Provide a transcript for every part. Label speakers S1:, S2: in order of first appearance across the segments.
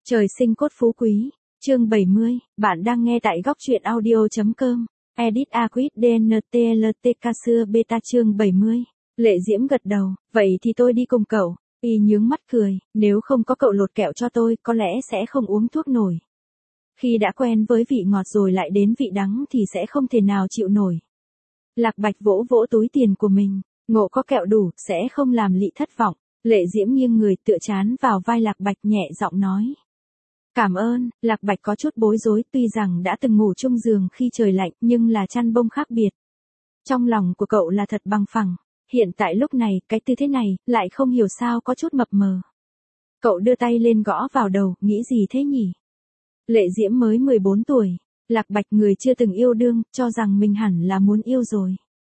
S1: Trời sinh cốt phú quý, chương 70, bạn đang nghe tại góc truyện audio.com, edit Aquit DNTLTK xưa beta chương 70. Lệ Diễm gật đầu, vậy thì tôi đi cùng cậu. Y nhướng mắt cười, nếu không có cậu lột kẹo cho tôi, có lẽ sẽ không uống thuốc nổi. Khi đã quen với vị ngọt rồi lại đến vị đắng thì sẽ không thể nào chịu nổi. Lạc Bạch vỗ vỗ túi tiền của mình, ngộ có kẹo đủ, sẽ không làm Lị thất vọng. Lệ Diễm nghiêng người tựa trán vào vai Lạc Bạch nhẹ giọng nói. Cảm ơn. Lạc Bạch có chút bối rối, tuy rằng đã từng ngủ chung giường khi trời lạnh, nhưng là chăn bông khác biệt. Trong lòng của cậu là thật bằng phẳng, hiện tại lúc này, cái tư thế này, lại không hiểu sao có chút mập mờ. Cậu đưa tay lên gõ vào đầu, nghĩ gì thế nhỉ? Lệ Diễm mới 14 tuổi, Lạc Bạch người chưa từng yêu đương, cho rằng mình hẳn là muốn yêu rồi.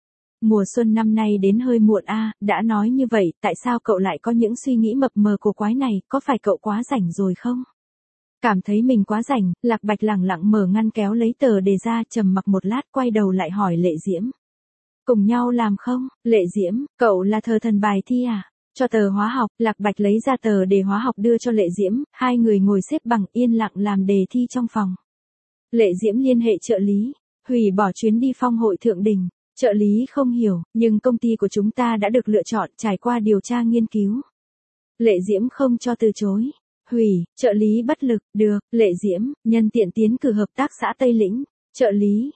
S1: Mùa xuân năm nay đến hơi muộn a, đã nói như vậy, tại sao cậu lại có những suy nghĩ mập mờ cổ quái này, có phải cậu quá rảnh rồi không? Cảm thấy mình quá rảnh, Lạc Bạch lẳng lặng mở ngăn kéo lấy tờ đề ra, trầm mặc một lát quay đầu lại hỏi Lệ Diễm. Cùng nhau làm không? Lệ Diễm, cậu là thờ thần bài thi à? Cho tờ hóa học, Lạc Bạch lấy ra tờ đề hóa học đưa cho Lệ Diễm, hai người ngồi xếp bằng yên lặng làm đề thi trong phòng. Lệ Diễm liên hệ trợ lý, hủy bỏ chuyến đi phong hội thượng đỉnh. Trợ lý không hiểu, nhưng công ty của chúng ta đã được lựa chọn trải qua điều tra nghiên cứu. Lệ Diễm không cho từ chối. Hủy, trợ lý bất lực, được, Lệ Diễm, nhân tiện tiến cử hợp tác xã Tây Lĩnh. Trợ lý,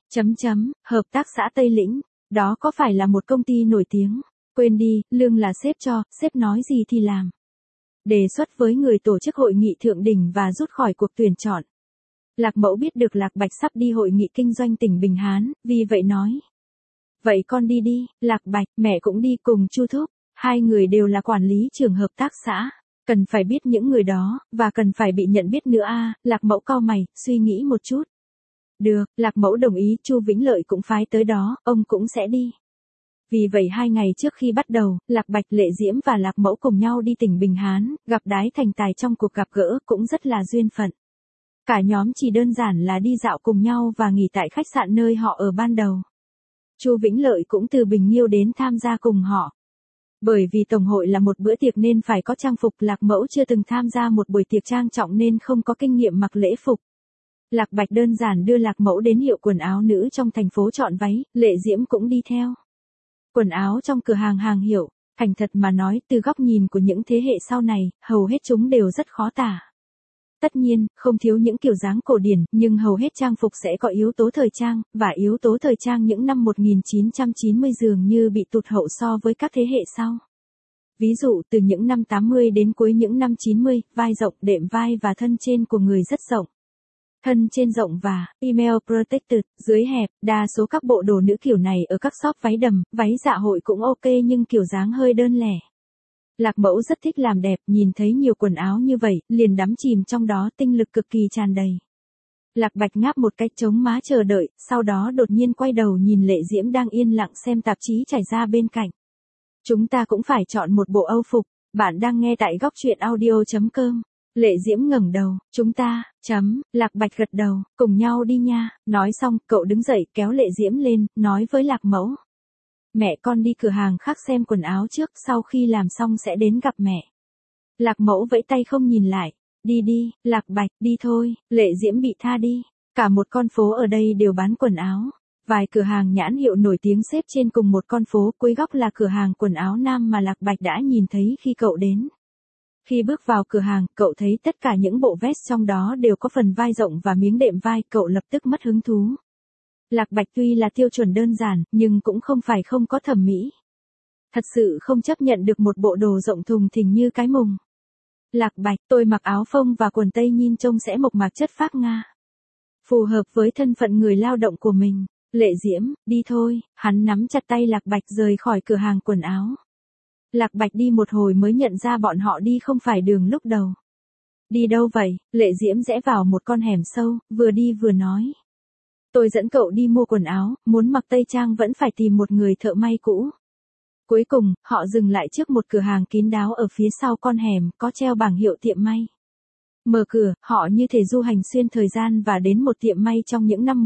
S1: hợp tác xã Tây Lĩnh, đó có phải là một công ty nổi tiếng? Quên đi, lương là sếp cho, sếp nói gì thì làm. Đề xuất với người tổ chức hội nghị thượng đỉnh và rút khỏi cuộc tuyển chọn. Lạc Mẫu biết được Lạc Bạch sắp đi hội nghị kinh doanh tỉnh Bình Hán, vì vậy nói. Vậy con đi đi, Lạc Bạch, mẹ cũng đi cùng Chu Thúc, hai người đều là quản lý trường hợp tác xã, cần phải biết những người đó, và cần phải bị nhận biết nữa a. Lạc Mẫu cau mày, suy nghĩ một chút. Được, Lạc Mẫu đồng ý, Chu Vĩnh Lợi cũng phái tới đó, ông cũng sẽ đi. Vì vậy 2 ngày trước khi bắt đầu, Lạc Bạch, Lệ Diễm và Lạc Mẫu cùng nhau đi tỉnh Bình Hán, gặp Đái Thành Tài trong cuộc gặp gỡ cũng rất là duyên phận. Cả nhóm chỉ đơn giản là đi dạo cùng nhau và nghỉ tại khách sạn nơi họ ở ban đầu. Chu Vĩnh Lợi cũng từ Bình Nhiêu đến tham gia cùng họ. Bởi vì tổng hội là một bữa tiệc nên phải có trang phục, Lạc Mẫu chưa từng tham gia một buổi tiệc trang trọng nên không có kinh nghiệm mặc lễ phục. Lạc Bạch đơn giản đưa Lạc Mẫu đến hiệu quần áo nữ trong thành phố chọn váy, Lệ Diễm cũng đi theo. Quần áo trong cửa hàng hàng hiệu, thành thật mà nói, từ góc nhìn của những thế hệ sau này, hầu hết chúng đều rất khó tả. Tất nhiên, không thiếu những kiểu dáng cổ điển, nhưng hầu hết trang phục sẽ có yếu tố thời trang, và yếu tố thời trang những năm 1990 dường như bị tụt hậu so với các thế hệ sau. Ví dụ, từ những năm 80 đến cuối những năm 90, vai rộng, đệm vai và thân trên của người rất rộng. Thân trên rộng và email protected, dưới hẹp, đa số các bộ đồ nữ kiểu này ở các shop váy đầm, váy dạ hội cũng ok nhưng kiểu dáng hơi đơn lẻ. Lạc Mẫu rất thích làm đẹp, nhìn thấy nhiều quần áo như vậy, liền đắm chìm trong đó, tinh lực cực kỳ tràn đầy. Lạc Bạch ngáp một cái chống má chờ đợi, sau đó đột nhiên quay đầu nhìn Lệ Diễm đang yên lặng xem tạp chí trải ra bên cạnh. Chúng ta cũng phải chọn một bộ âu phục, bạn đang nghe tại góc truyện audio.com. Lệ Diễm ngẩng đầu, chúng ta, Lạc Bạch gật đầu, cùng nhau đi nha. Nói xong, cậu đứng dậy kéo Lệ Diễm lên, nói với Lạc Mẫu. Mẹ con đi cửa hàng khác xem quần áo trước, sau khi làm xong sẽ đến gặp mẹ. Lạc Mẫu vẫy tay không nhìn lại. Đi đi, Lạc Bạch, đi thôi. Lệ Diễm bị tha đi. Cả một con phố ở đây đều bán quần áo. Vài cửa hàng nhãn hiệu nổi tiếng xếp trên cùng một con phố, cuối góc là cửa hàng quần áo nam mà Lạc Bạch đã nhìn thấy khi cậu đến. Khi bước vào cửa hàng, cậu thấy tất cả những bộ vest trong đó đều có phần vai rộng và miếng đệm vai, cậu lập tức mất hứng thú. Lạc Bạch tuy là tiêu chuẩn đơn giản, nhưng cũng không phải không có thẩm mỹ. Thật sự không chấp nhận được một bộ đồ rộng thùng thình như cái mùng. Lạc Bạch, tôi mặc áo phông và quần tây nhìn trông sẽ mộc mạc chất phác Nga. Phù hợp với thân phận người lao động của mình. Lệ Diễm, đi thôi, hắn nắm chặt tay Lạc Bạch rời khỏi cửa hàng quần áo. Lạc Bạch đi một hồi mới nhận ra bọn họ đi không phải đường lúc đầu. Đi đâu vậy? Lệ Diễm rẽ vào một con hẻm sâu, vừa đi vừa nói. Tôi dẫn cậu đi mua quần áo, muốn mặc tây trang vẫn phải tìm một người thợ may cũ. Cuối cùng, họ dừng lại trước một cửa hàng kín đáo ở phía sau con hẻm, có treo bảng hiệu tiệm may. Mở cửa, họ như thể du hành xuyên thời gian và đến một tiệm may trong những năm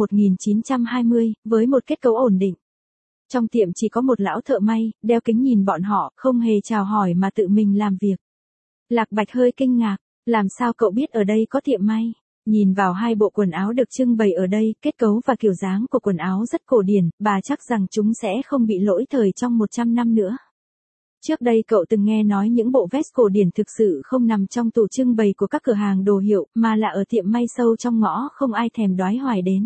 S1: 1920, với một kết cấu ổn định. Trong tiệm chỉ có một lão thợ may, đeo kính nhìn bọn họ, không hề chào hỏi mà tự mình làm việc. Lạc Bạch hơi kinh ngạc, Làm sao cậu biết ở đây có tiệm may? Nhìn vào hai bộ quần áo được trưng bày ở đây, kết cấu và kiểu dáng của quần áo rất cổ điển, bà chắc rằng chúng sẽ không bị lỗi thời trong 100 năm nữa. Trước đây cậu từng nghe nói những bộ vest cổ điển thực sự không nằm trong tủ trưng bày của các cửa hàng đồ hiệu, mà là ở tiệm may sâu trong ngõ không ai thèm đoái hoài đến.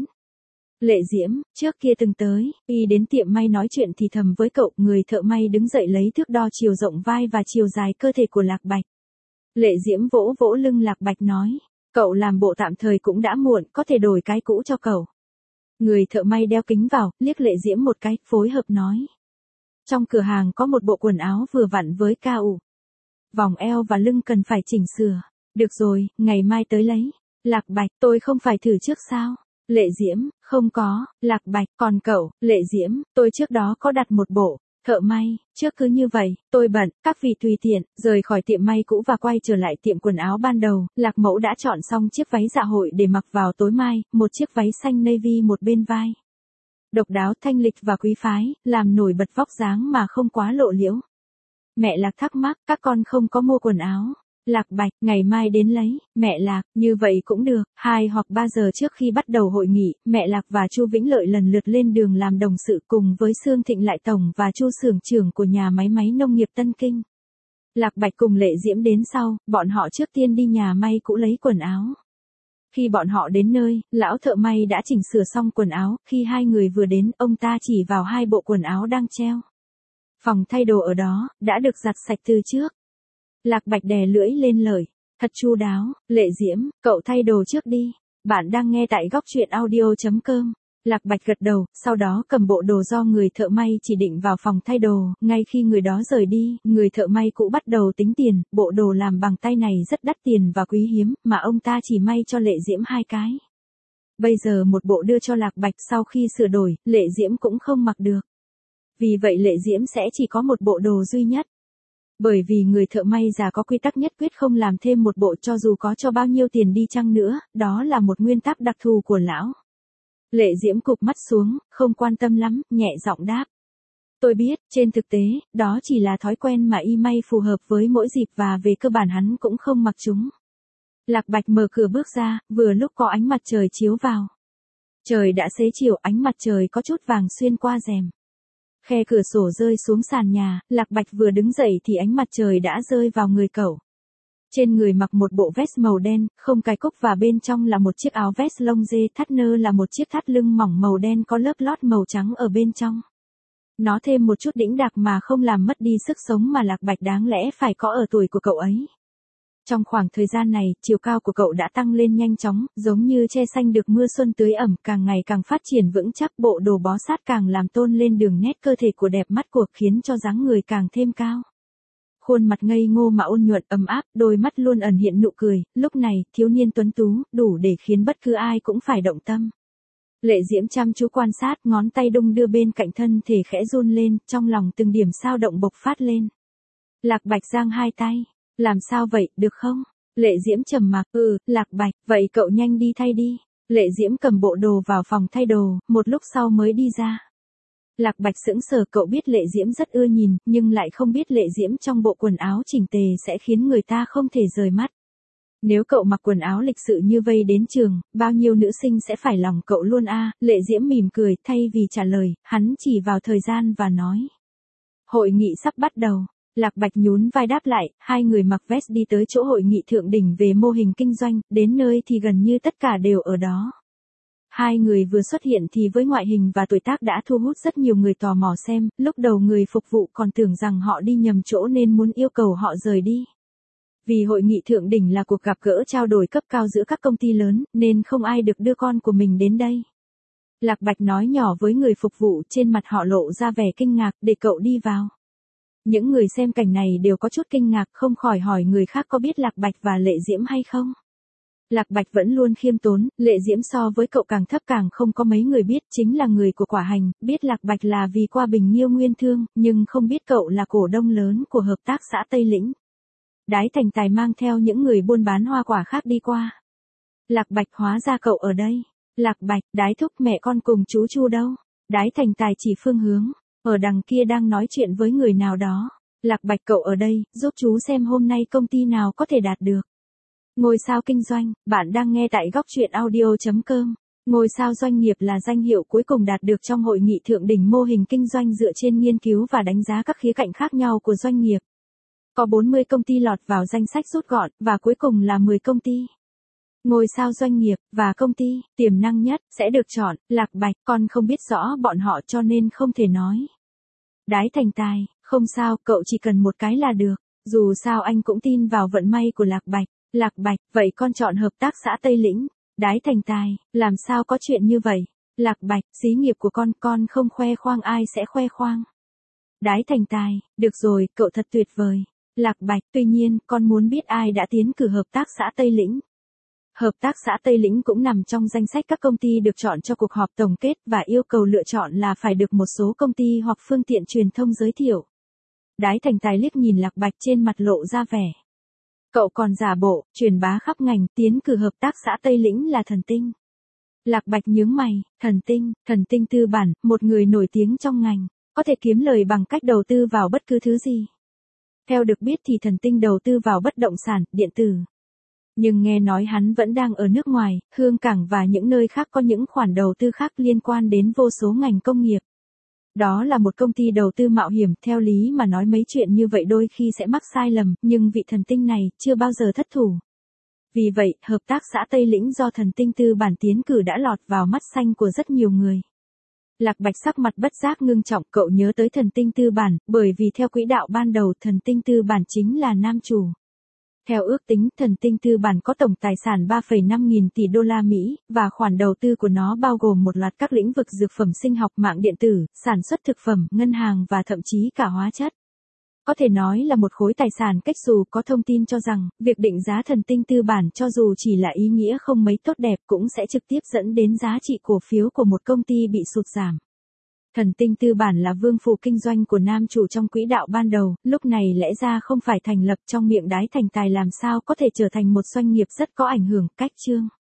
S1: Lệ Diễm, trước kia từng tới, y đến tiệm may nói chuyện thì thầm với cậu, người thợ may đứng dậy lấy thước đo chiều rộng vai và chiều dài cơ thể của Lạc Bạch. Lệ Diễm vỗ vỗ lưng Lạc Bạch nói, cậu làm bộ tạm thời cũng đã muộn, có thể đổi cái cũ cho cậu. Người thợ may đeo kính vào, liếc Lệ Diễm một cái, phối hợp nói. Trong cửa hàng có một bộ quần áo vừa vặn với ca ủ. Vòng eo và lưng cần phải chỉnh sửa. Được rồi, ngày mai tới lấy. Lạc Bạch, tôi không phải thử trước sao? Lệ Diễm, không có. Lạc Bạch, còn cậu? Lệ Diễm, tôi trước đó có đặt một bộ. Thợ may, trước cứ như vậy, tôi bận, các vị tùy tiện, rời khỏi tiệm may cũ và quay trở lại tiệm quần áo ban đầu, Lạc Mẫu đã chọn xong chiếc váy dạ hội để mặc vào tối mai, một chiếc váy xanh navy một bên vai. Độc đáo, thanh lịch và quý phái, làm nổi bật vóc dáng mà không quá lộ liễu. Mẹ Lạc thắc mắc, các con không có mua quần áo. Lạc Bạch, ngày mai đến lấy. Mẹ Lạc, như vậy cũng được. 2 hoặc 3 giờ trước khi bắt đầu hội nghị, mẹ Lạc và Chu Vĩnh Lợi lần lượt lên đường làm đồng sự cùng với Sương Thịnh Lại Tổng và Chu xưởng trưởng của nhà máy nông nghiệp Tân Kinh. Lạc Bạch cùng Lệ Diễm đến sau, bọn họ trước tiên đi nhà may cũ lấy quần áo. Khi bọn họ đến nơi, lão thợ may đã chỉnh sửa xong quần áo, khi hai người vừa đến, ông ta chỉ vào 2 bộ quần áo đang treo. Phòng thay đồ ở đó, đã được giặt sạch từ trước. Lạc Bạch đè lưỡi lên lời, thật chu đáo. Lệ Diễm, cậu thay đồ trước đi. Bạn đang nghe tại góc truyện audio.com. Lạc Bạch gật đầu, sau đó cầm bộ đồ do người thợ may chỉ định vào phòng thay đồ, ngay khi người đó rời đi, người thợ may cũ bắt đầu tính tiền, bộ đồ làm bằng tay này rất đắt tiền và quý hiếm, mà ông ta chỉ may cho Lệ Diễm 2 cái. Bây giờ một bộ đưa cho Lạc Bạch sau khi sửa đổi, Lệ Diễm cũng không mặc được. Vì vậy Lệ Diễm sẽ chỉ có một bộ đồ duy nhất. Bởi vì người thợ may già có quy tắc nhất quyết không làm thêm một bộ cho dù có cho bao nhiêu tiền đi chăng nữa, đó là một nguyên tắc đặc thù của lão. Lệ Diễm cụp mắt xuống, không quan tâm lắm, nhẹ giọng đáp. Tôi biết, trên thực tế, đó chỉ là thói quen mà y may phù hợp với mỗi dịp và về cơ bản hắn cũng không mặc chúng. Lạc Bạch mở cửa bước ra, vừa lúc có ánh mặt trời chiếu vào. Trời đã xế chiều, ánh mặt trời có chút vàng xuyên qua rèm. Khe cửa sổ rơi xuống sàn nhà, Lạc Bạch vừa đứng dậy thì ánh mặt trời đã rơi vào người cậu. Trên người mặc một bộ vest màu đen, không cài cúc và bên trong là một chiếc áo vest lông dê, thắt nơ là một chiếc thắt lưng mỏng màu đen có lớp lót màu trắng ở bên trong. Nó thêm một chút đĩnh đạc mà không làm mất đi sức sống mà Lạc Bạch đáng lẽ phải có ở tuổi của cậu ấy. Trong khoảng thời gian này, chiều cao của cậu đã tăng lên nhanh chóng, giống như tre xanh được mưa xuân tưới ẩm, càng ngày càng phát triển vững chắc, bộ đồ bó sát càng làm tôn lên đường nét cơ thể của đẹp mắt cuộc, khiến cho dáng người càng thêm cao. Khuôn mặt ngây ngô mà ôn nhuận ấm áp, đôi mắt luôn ẩn hiện nụ cười, lúc này, thiếu niên tuấn tú, đủ để khiến bất cứ ai cũng phải động tâm. Lệ Diễm chăm chú quan sát, ngón tay đung đưa bên cạnh thân thể khẽ run lên, trong lòng từng điểm sao động bộc phát lên. Lạc Bạch giang 2 tay. Làm sao vậy, được không? Lệ Diễm trầm mặc, Lạc Bạch, vậy cậu nhanh đi thay đi. Lệ Diễm cầm bộ đồ vào phòng thay đồ, một lúc sau mới đi ra. Lạc Bạch sững sờ, cậu biết Lệ Diễm rất ưa nhìn, nhưng lại không biết Lệ Diễm trong bộ quần áo chỉnh tề sẽ khiến người ta không thể rời mắt. Nếu cậu mặc quần áo lịch sự như vây đến trường, bao nhiêu nữ sinh sẽ phải lòng cậu luôn a. Lệ Diễm mỉm cười, thay vì trả lời, hắn chỉ vào thời gian và nói. Hội nghị sắp bắt đầu. Lạc Bạch nhún vai đáp lại, hai người mặc vest đi tới chỗ hội nghị thượng đỉnh về mô hình kinh doanh, đến nơi thì gần như tất cả đều ở đó. Hai người vừa xuất hiện thì với ngoại hình và tuổi tác đã thu hút rất nhiều người tò mò xem, lúc đầu người phục vụ còn tưởng rằng họ đi nhầm chỗ nên muốn yêu cầu họ rời đi. Vì hội nghị thượng đỉnh là cuộc gặp gỡ trao đổi cấp cao giữa các công ty lớn, nên không ai được đưa con của mình đến đây. Lạc Bạch nói nhỏ với người phục vụ, trên mặt họ lộ ra vẻ kinh ngạc, để cậu đi vào. Những người xem cảnh này đều có chút kinh ngạc, không khỏi hỏi người khác có biết Lạc Bạch và Lệ Diễm hay không. Lạc Bạch vẫn luôn khiêm tốn, Lệ Diễm so với cậu càng thấp càng không có mấy người biết, chính là người của Quả Hành, biết Lạc Bạch là vì qua Bình Nhiêu Nguyên Thương, nhưng không biết cậu là cổ đông lớn của hợp tác xã Tây Lĩnh. Đái Thành Tài mang theo những người buôn bán hoa quả khác đi qua. Lạc Bạch, hóa ra cậu ở đây. Lạc Bạch, Đái thúc, mẹ con cùng chú Chu đâu? Đái Thành Tài chỉ phương hướng. Ở đằng kia đang nói chuyện với người nào đó. Lạc Bạch, cậu ở đây, giúp chú xem hôm nay công ty nào có thể đạt được. Ngôi sao kinh doanh, bạn đang nghe tại góc chuyện audio.com. Ngôi sao doanh nghiệp là danh hiệu cuối cùng đạt được trong hội nghị thượng đỉnh mô hình kinh doanh dựa trên nghiên cứu và đánh giá các khía cạnh khác nhau của doanh nghiệp. Có 40 công ty lọt vào danh sách rút gọn, và cuối cùng là 10 công ty. Ngôi sao doanh nghiệp, và công ty, tiềm năng nhất, sẽ được chọn. Lạc Bạch, con không biết rõ bọn họ cho nên không thể nói. Đái Thành Tài, không sao, cậu chỉ cần một cái là được. Dù sao anh cũng tin vào vận may của Lạc Bạch. Lạc Bạch, vậy con chọn hợp tác xã Tây Lĩnh. Đái Thành Tài, làm sao có chuyện như vậy? Lạc Bạch, xí nghiệp của con không khoe khoang ai sẽ khoe khoang. Đái Thành Tài, được rồi, cậu thật tuyệt vời. Lạc Bạch, tuy nhiên, con muốn biết ai đã tiến cử hợp tác xã Tây Lĩnh. Hợp tác xã Tây Lĩnh cũng nằm trong danh sách các công ty được chọn cho cuộc họp tổng kết và yêu cầu lựa chọn là phải được một số công ty hoặc phương tiện truyền thông giới thiệu. Đái Thành Tài liếc nhìn Lạc Bạch trên mặt lộ ra vẻ. Cậu còn giả bộ, truyền bá khắp ngành, tiến cử hợp tác xã Tây Lĩnh là thần tinh. Lạc Bạch nhướng mày, thần tinh tư bản, một người nổi tiếng trong ngành, có thể kiếm lời bằng cách đầu tư vào bất cứ thứ gì. Theo được biết thì thần tinh đầu tư vào bất động sản, điện tử. Nhưng nghe nói hắn vẫn đang ở nước ngoài, Hương Cảng và những nơi khác có những khoản đầu tư khác liên quan đến vô số ngành công nghiệp. Đó là một công ty đầu tư mạo hiểm, theo lý mà nói mấy chuyện như vậy đôi khi sẽ mắc sai lầm, nhưng vị thần tinh này chưa bao giờ thất thủ. Vì vậy, hợp tác xã Tây Lĩnh do thần tinh tư bản tiến cử đã lọt vào mắt xanh của rất nhiều người. Lạc Bạch sắc mặt bất giác ngưng trọng, cậu nhớ tới thần tinh tư bản, bởi vì theo quỹ đạo ban đầu thần tinh tư bản chính là nam chủ. Theo ước tính, thần tinh tư bản có tổng tài sản 3,5 nghìn tỷ đô la Mỹ, và khoản đầu tư của nó bao gồm một loạt các lĩnh vực dược phẩm sinh học, mạng điện tử, sản xuất thực phẩm, ngân hàng và thậm chí cả hóa chất. Có thể nói là một khối tài sản cách dù có thông tin cho rằng, việc định giá thần tinh tư bản cho dù chỉ là ý nghĩa không mấy tốt đẹp cũng sẽ trực tiếp dẫn đến giá trị cổ phiếu của một công ty bị sụt giảm. Thần tinh tư bản là vương phủ kinh doanh của nam chủ trong quỹ đạo ban đầu, lúc này lẽ ra không phải thành lập trong miệng Đái Thành Tài làm sao có thể trở thành một doanh nghiệp rất có ảnh hưởng, cách chương.